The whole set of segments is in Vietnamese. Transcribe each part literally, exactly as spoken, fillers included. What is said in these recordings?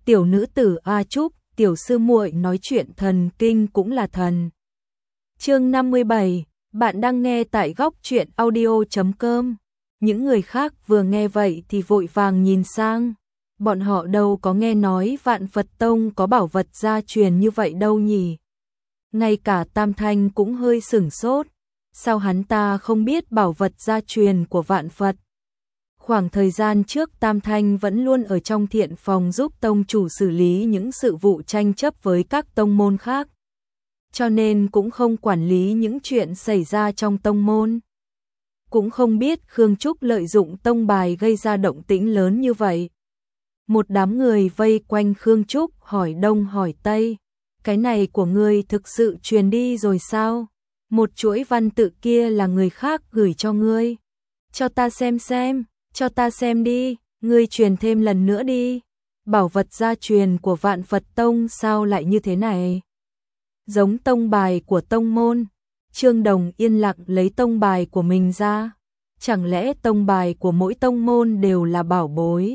tiểu nữ tử A Trúc, tiểu sư muội nói chuyện thần kinh cũng là thần. Chương năm mươi bảy, bạn đang nghe tại góc truyện audio chấm com. Những người khác vừa nghe vậy thì vội vàng nhìn sang. Bọn họ đâu có nghe nói Vạn Phật Tông có bảo vật gia truyền như vậy đâu nhỉ. Ngay cả Tam Thanh cũng hơi sửng sốt. Sao hắn ta không biết bảo vật gia truyền của Vạn Phật? Khoảng thời gian trước Tam Thanh vẫn luôn ở trong thiện phòng giúp tông chủ xử lý những sự vụ tranh chấp với các tông môn khác. Cho nên cũng không quản lý những chuyện xảy ra trong tông môn. Cũng không biết Khương Trúc lợi dụng tông bài gây ra động tĩnh lớn như vậy. Một đám người vây quanh Khương Trúc hỏi đông hỏi tây. Cái này của ngươi thực sự truyền đi rồi sao? Một chuỗi văn tự kia là người khác gửi cho ngươi. Cho ta xem xem, cho ta xem đi, ngươi truyền thêm lần nữa đi. Bảo vật gia truyền của Vạn Phật Tông sao lại như thế này? Giống tông bài của tông môn. Trương Đồng yên lặng lấy tông bài của mình ra. Chẳng lẽ tông bài của mỗi tông môn đều là bảo bối?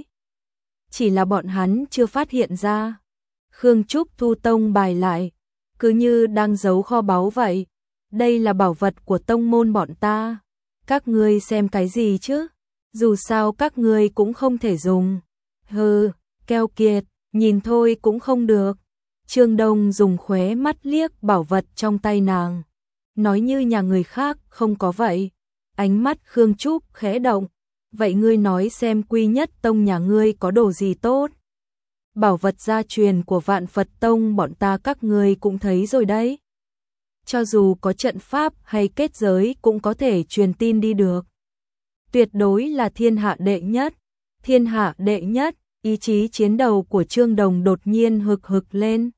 Chỉ là bọn hắn chưa phát hiện ra. Khương Trúc thu tông bài lại, cứ như đang giấu kho báu vậy. Đây là bảo vật của tông môn bọn ta. Các ngươi xem cái gì chứ? Dù sao các ngươi cũng không thể dùng. Hừ, keo kiệt, nhìn thôi cũng không được. Trương Đông dùng khóe mắt liếc bảo vật trong tay nàng. Nói như nhà người khác không có vậy. Ánh mắt Khương Trúc khẽ động. Vậy ngươi nói xem Quy Nhất Tông nhà ngươi có đồ gì tốt? Bảo vật gia truyền của Vạn Phật Tông bọn ta các ngươi cũng thấy rồi đấy. Cho dù có trận pháp hay kết giới cũng có thể truyền tin đi được. Tuyệt đối là thiên hạ đệ nhất. Thiên hạ đệ nhất, ý chí chiến đấu của Trương Đồng đột nhiên hực hực lên.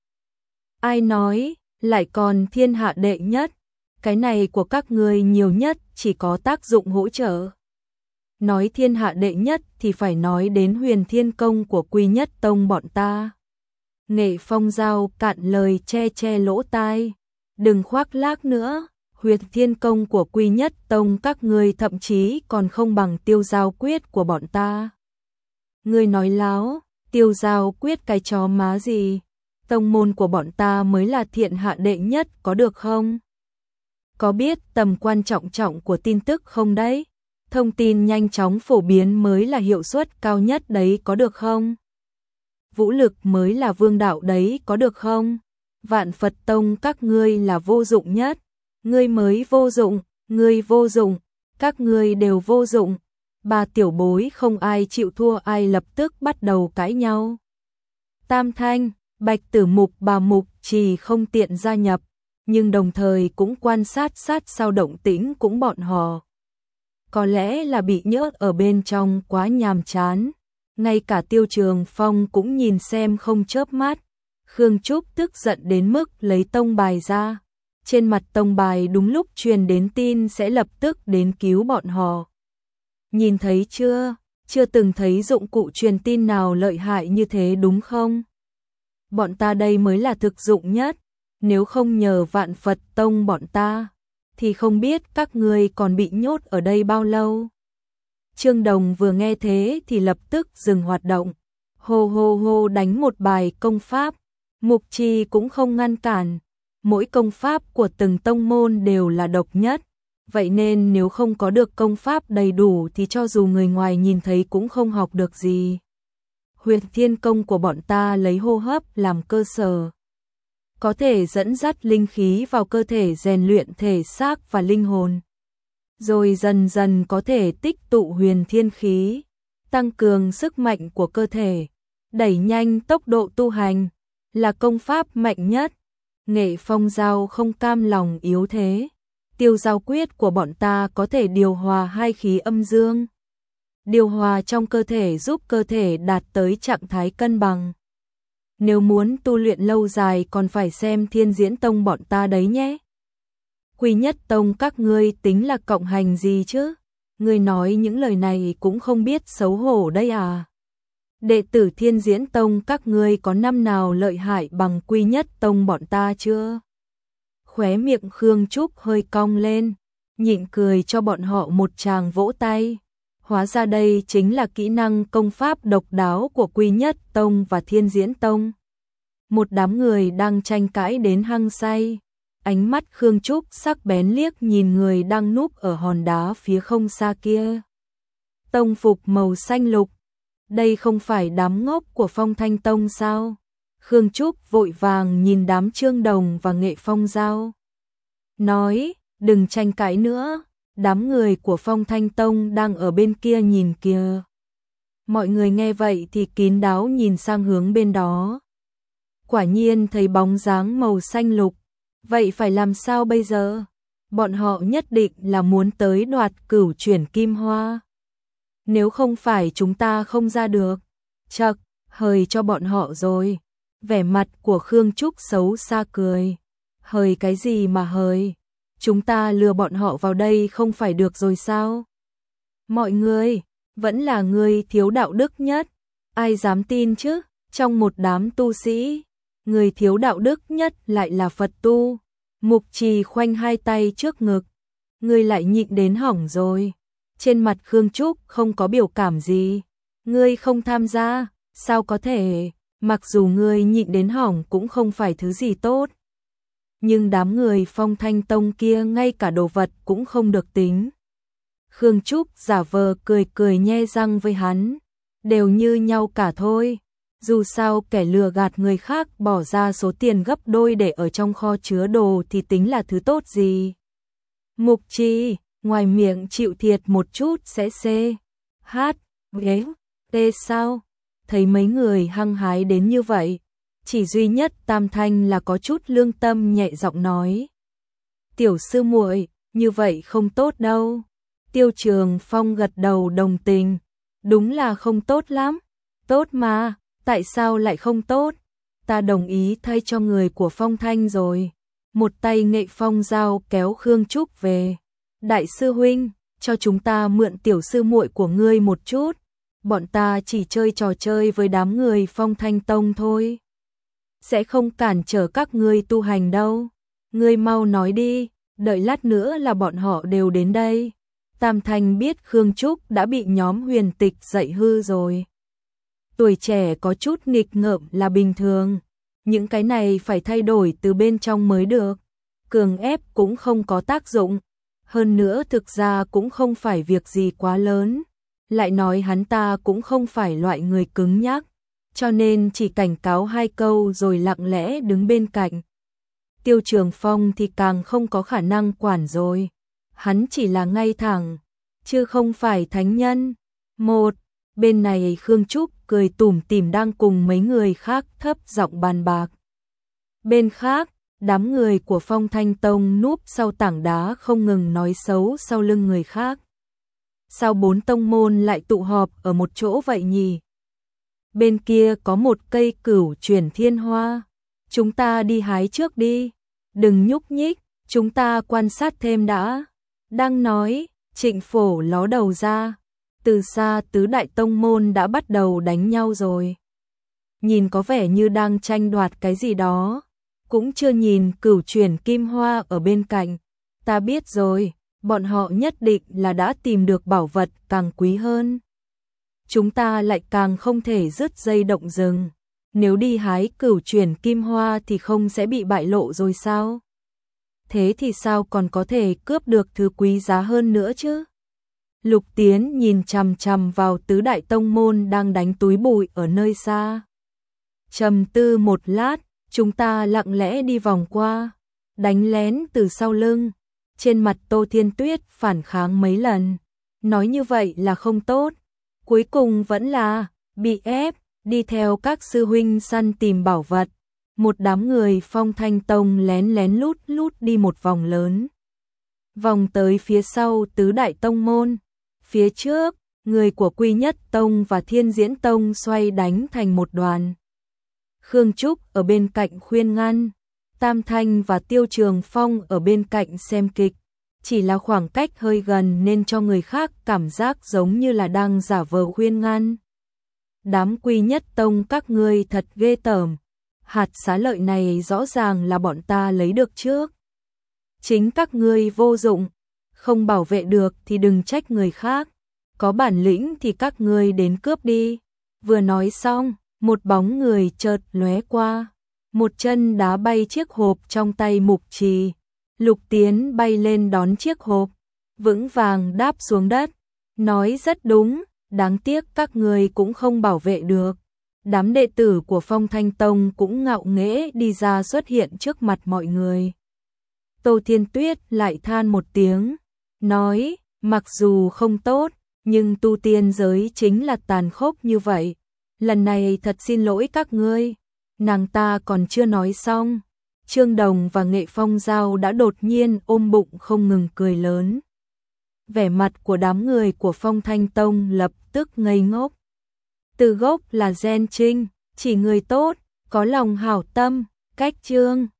Ai nói, lại còn thiên hạ đệ nhất? Cái này của các ngươi nhiều nhất chỉ có tác dụng hỗ trợ. Nói thiên hạ đệ nhất thì phải nói đến Huyền Thiên Công của Quy Nhất Tông bọn ta. Nghệ Phong Giao cạn lời che che lỗ tai. Đừng khoác lác nữa, Huyền Thiên Công của Quy Nhất Tông các ngươi thậm chí còn không bằng Tiêu Giao Quyết của bọn ta. Ngươi nói láo, Tiêu Giao Quyết cái chó má gì? Tông môn của bọn ta mới là thiên hạ đệ nhất có được không? Có biết tầm quan trọng trọng của tin tức không đấy? Thông tin nhanh chóng phổ biến mới là hiệu suất cao nhất đấy có được không? Vũ lực mới là vương đạo đấy có được không? Vạn Phật Tông các ngươi là vô dụng nhất. Ngươi mới vô dụng, ngươi vô dụng, các ngươi đều vô dụng. Ba tiểu bối không ai chịu thua ai lập tức bắt đầu cãi nhau. Tam Thanh, Bạch Tử Mục bà Mục Trì không tiện gia nhập, nhưng đồng thời cũng quan sát sát sao động tĩnh cũng bọn họ. Có lẽ là bị nhốt ở bên trong quá nhàm chán. Ngay cả Tiêu Trường Phong cũng nhìn xem không chớp mắt. Khương Trúc tức giận đến mức lấy tông bài ra. Trên mặt tông bài đúng lúc truyền đến tin sẽ lập tức đến cứu bọn họ. Nhìn thấy chưa? Chưa từng thấy dụng cụ truyền tin nào lợi hại như thế đúng không? Bọn ta đây mới là thực dụng nhất. Nếu không nhờ Vạn Phật Tông bọn ta, thì không biết các ngươi còn bị nhốt ở đây bao lâu. Trương Đồng vừa nghe thế thì lập tức dừng hoạt động. Hô hô hô đánh một bài công pháp. Mục Trì cũng không ngăn cản. Mỗi công pháp của từng tông môn đều là độc nhất. Vậy nên nếu không có được công pháp đầy đủ thì cho dù người ngoài nhìn thấy cũng không học được gì. Huyền Thiên Công của bọn ta lấy hô hấp làm cơ sở. Có thể dẫn dắt linh khí vào cơ thể rèn luyện thể xác và linh hồn. Rồi dần dần có thể tích tụ huyền thiên khí, tăng cường sức mạnh của cơ thể, đẩy nhanh tốc độ tu hành, là công pháp mạnh nhất. Nghệ Phong Giao không cam lòng yếu thế. Tiêu Giao Quyết của bọn ta có thể điều hòa hai khí âm dương. Điều hòa trong cơ thể giúp cơ thể đạt tới trạng thái cân bằng. Nếu muốn tu luyện lâu dài còn phải xem Thiên Diễn Tông bọn ta đấy nhé. Quy Nhất Tông các ngươi tính là cộng hành gì chứ? Ngươi nói những lời này cũng không biết xấu hổ đây à? Đệ tử Thiên Diễn Tông các ngươi có năm nào lợi hại bằng Quy Nhất Tông bọn ta chưa? Khóe miệng Khương Trúc hơi cong lên, nhịn cười cho bọn họ một tràng vỗ tay. Hóa ra đây chính là kỹ năng công pháp độc đáo của Quy Nhất Tông và Thiên Diễn Tông. Một đám người đang tranh cãi đến hăng say. Ánh mắt Khương Trúc sắc bén liếc nhìn người đang núp ở hòn đá phía không xa kia. Tông phục màu xanh lục. Đây không phải đám ngốc của Phong Thanh Tông sao? Khương Trúc vội vàng nhìn đám Trương Đồng và Nghệ Phong Giao. Nói, đừng tranh cãi nữa, đám người của Phong Thanh Tông đang ở bên kia nhìn kìa. Mọi người nghe vậy thì kín đáo nhìn sang hướng bên đó. Quả nhiên thấy bóng dáng màu xanh lục. Vậy phải làm sao bây giờ? Bọn họ nhất định là muốn tới đoạt Cửu Chuyển Kim Hoa. Nếu không phải chúng ta không ra được, chậc, hời cho bọn họ rồi. Vẻ mặt của Khương Trúc xấu xa cười. Hời cái gì mà hời? Chúng ta lừa bọn họ vào đây không phải được rồi sao? Mọi người, vẫn là người thiếu đạo đức nhất. Ai dám tin chứ? Trong một đám tu sĩ, người thiếu đạo đức nhất lại là Phật tu. Mục Trì khoanh hai tay trước ngực. Ngươi lại nhịn đến hỏng rồi. Trên mặt Khương Trúc không có biểu cảm gì. Ngươi không tham gia, sao có thể? Mặc dù ngươi nhịn đến hỏng cũng không phải thứ gì tốt. Nhưng đám người Phong Thanh Tông kia ngay cả đồ vật cũng không được tính. Khương Trúc giả vờ cười cười nhe răng với hắn. Đều như nhau cả thôi. Dù sao kẻ lừa gạt người khác bỏ ra số tiền gấp đôi để ở trong kho chứa đồ thì tính là thứ tốt gì. Mục Trì, ngoài miệng chịu thiệt một chút sẽ xê. Hát, ghế, tê sao? Thấy mấy người hăng hái đến như vậy. Chỉ duy nhất Tam Thanh là có chút lương tâm nhẹ giọng nói. Tiểu sư muội, như vậy không tốt đâu. Tiêu Trường Phong gật đầu đồng tình. Đúng là không tốt lắm. Tốt mà, tại sao lại không tốt? Ta đồng ý thay cho người của Phong Thanh rồi. Một tay Nghệ Phong Giao kéo Khương Trúc về. Đại sư huynh, cho chúng ta mượn tiểu sư muội của ngươi một chút. Bọn ta chỉ chơi trò chơi với đám người Phong Thanh Tông thôi. Sẽ không cản trở các ngươi tu hành đâu. Ngươi mau nói đi, đợi lát nữa là bọn họ đều đến đây. Tam Thanh biết Khương Trúc đã bị nhóm Huyền Tịch dạy hư rồi. Tuổi trẻ có chút nghịch ngợm là bình thường. Những cái này phải thay đổi từ bên trong mới được. Cường ép cũng không có tác dụng. Hơn nữa thực ra cũng không phải việc gì quá lớn. Lại nói hắn ta cũng không phải loại người cứng nhắc. Cho nên chỉ cảnh cáo hai câu rồi lặng lẽ đứng bên cạnh. Tiêu Trường Phong thì càng không có khả năng quản rồi. Hắn chỉ là ngay thẳng, chứ không phải thánh nhân. Một, bên này Khương Trúc cười tủm tỉm đang cùng mấy người khác thấp giọng bàn bạc. Bên khác, đám người của Phong Thanh Tông núp sau tảng đá không ngừng nói xấu sau lưng người khác. Sao bốn tông môn lại tụ họp ở một chỗ vậy nhỉ? Bên kia có một cây Cửu Chuyển Thiên Hoa. Chúng ta đi hái trước đi. Đừng nhúc nhích, chúng ta quan sát thêm đã. Đang nói, Trịnh Phổ ló đầu ra. Từ xa tứ đại tông môn đã bắt đầu đánh nhau rồi. Nhìn có vẻ như đang tranh đoạt cái gì đó. Cũng chưa nhìn Cửu Chuyển Kim Hoa ở bên cạnh. Ta biết rồi, bọn họ nhất định là đã tìm được bảo vật càng quý hơn. Chúng ta lại càng không thể dứt dây động rừng. Nếu đi hái Cửu Chuyển Kim Hoa thì không sẽ bị bại lộ rồi sao? Thế thì sao còn có thể cướp được thứ quý giá hơn nữa chứ? Lục Tiến nhìn chằm chằm vào tứ đại tông môn đang đánh túi bụi ở nơi xa. Trầm tư một lát, chúng ta lặng lẽ đi vòng qua, đánh lén từ sau lưng. Trên mặt Tô Thiên Tuyết phản kháng mấy lần, nói như vậy là không tốt. Cuối cùng vẫn là bị ép, đi theo các sư huynh săn tìm bảo vật. Một đám người Phong Thanh Tông lén lén lút lút đi một vòng lớn. Vòng tới phía sau tứ đại tông môn. Phía trước, người của Quy Nhất Tông và Thiên Diễn Tông xoay đánh thành một đoàn. Khương Trúc ở bên cạnh khuyên ngăn. Tam Thanh và Tiêu Trường Phong ở bên cạnh xem kịch. Chỉ là khoảng cách hơi gần nên cho người khác cảm giác giống như là đang giả vờ khuyên ngăn. Đám Quy Nhất Tông các ngươi thật ghê tởm. Hạt xá lợi này rõ ràng là bọn ta lấy được trước. Chính các ngươi vô dụng, không bảo vệ được thì đừng trách người khác. có bản lĩnh thì các ngươi đến cướp đi. Vừa nói xong, một bóng người chợt lóe qua, một chân đá bay chiếc hộp trong tay Mục Trì. Lục Tiến bay lên đón chiếc hộp, vững vàng đáp xuống đất, nói rất đúng, đáng tiếc các ngươi cũng không bảo vệ được. Đám đệ tử của Phong Thanh Tông cũng ngạo nghễ đi ra xuất hiện trước mặt mọi người. Tô Thiên Tuyết lại than một tiếng, nói, mặc dù không tốt, nhưng tu tiên giới chính là tàn khốc như vậy. Lần này thật xin lỗi các ngươi. Nàng ta còn chưa nói xong, Trương Đồng và Nghệ Phong Giao đã đột nhiên ôm bụng không ngừng cười lớn. Vẻ mặt của đám người của Phong Thanh Tông lập tức ngây ngốc. Từ gốc là gen trinh, chỉ người tốt, có lòng hảo tâm, cách Trương